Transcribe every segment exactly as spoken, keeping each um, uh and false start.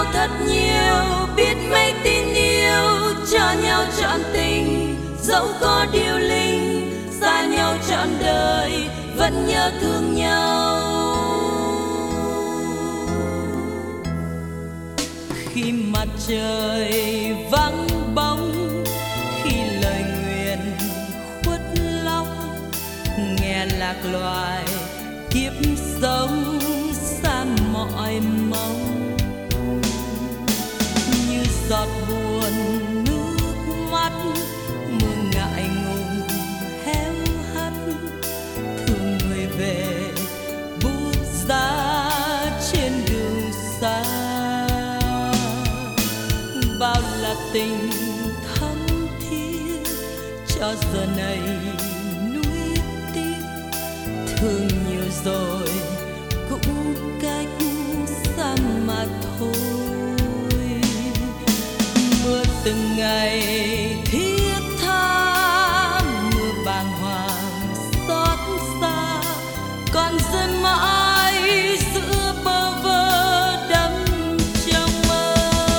nhau thật nhiều, biết mấy tin yêu cho nhau trọn tình. Dẫu có điều linh xa nhau trọn đời, vẫn nhớ thương nhau. Khi mặt trời vắng bóng, khi lời nguyện khuất lóc, nghe lạc loài kiếp sống xa mọi mong. Như giọt buồn nước mắt, mưa ngại ngùng héo hắt, thương người về bút giá trên đường xa. Bao là tình thắm thiết cho giờ này nuối tiếc, thương nhiều rồi cũng cách xa mà thôi. Mưa từng ngày thiết tha, mưa bàng hoàng xót xa, còn rơi mãi giữa bơ vơ đắm trong mơ.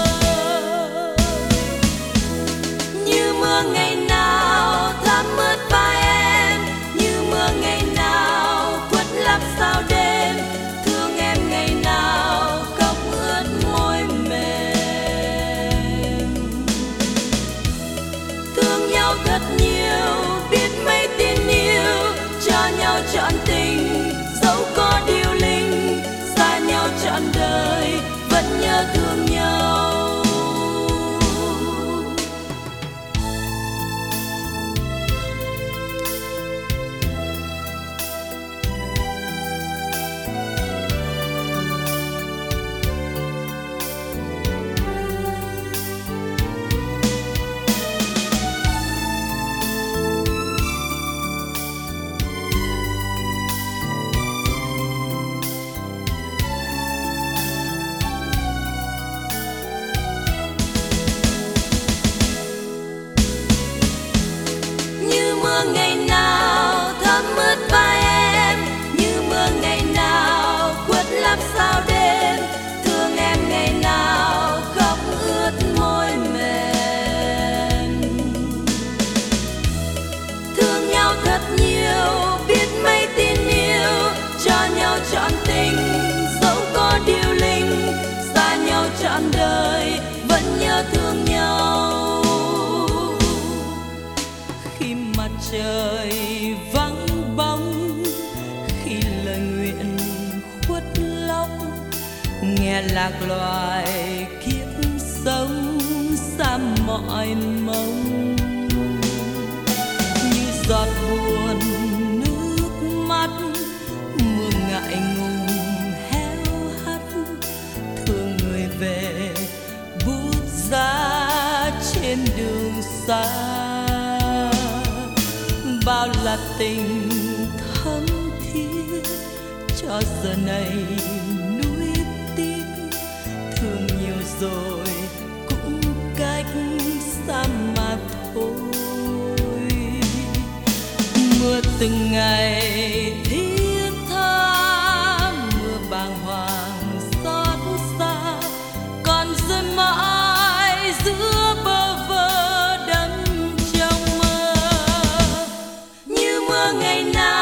Như mưa ngày nào thấm ướt vai em, như mưa ngày nào khuất lấp sao đêm, thương em ngày nào khóc ướt môi mềm. Thương nhau thật nhiều, biết mấy tin yêu cho nhau trọn tình. Dẫu có điều linh xa nhau trọn đời, vẫn nhớ thương nhau. Ngày nào thấm ướt vai em, như mưa ngày nào khuất lấp sao đêm, thương em ngày nào khóc ướt môi mềm. Thương nhau thật nhiều, biết mấy tin yêu cho nhau trọn tình. Dẫu có điều linh xa nhau trọn đời, vẫn nhớ thương nhau. Mặt trời vắng bóng, khi lời nguyện khuất lóc, nghe lạc loài kiếp sống xa mọi mong. Như giọt buồn nước mắt, mưa ngại ngùng héo hắt, thương người về bút giá trên đường xa. Bao là tình thắm thiết cho giờ này nuối tiếc, thương nhiều rồi cũng cách xa mà thôi. Mưa từng ngày thiết tha, mưa bàng hoàng xót xa, còn rơi mãi giữa bơ vơ đắm trong mơ. Như mưa ngày nào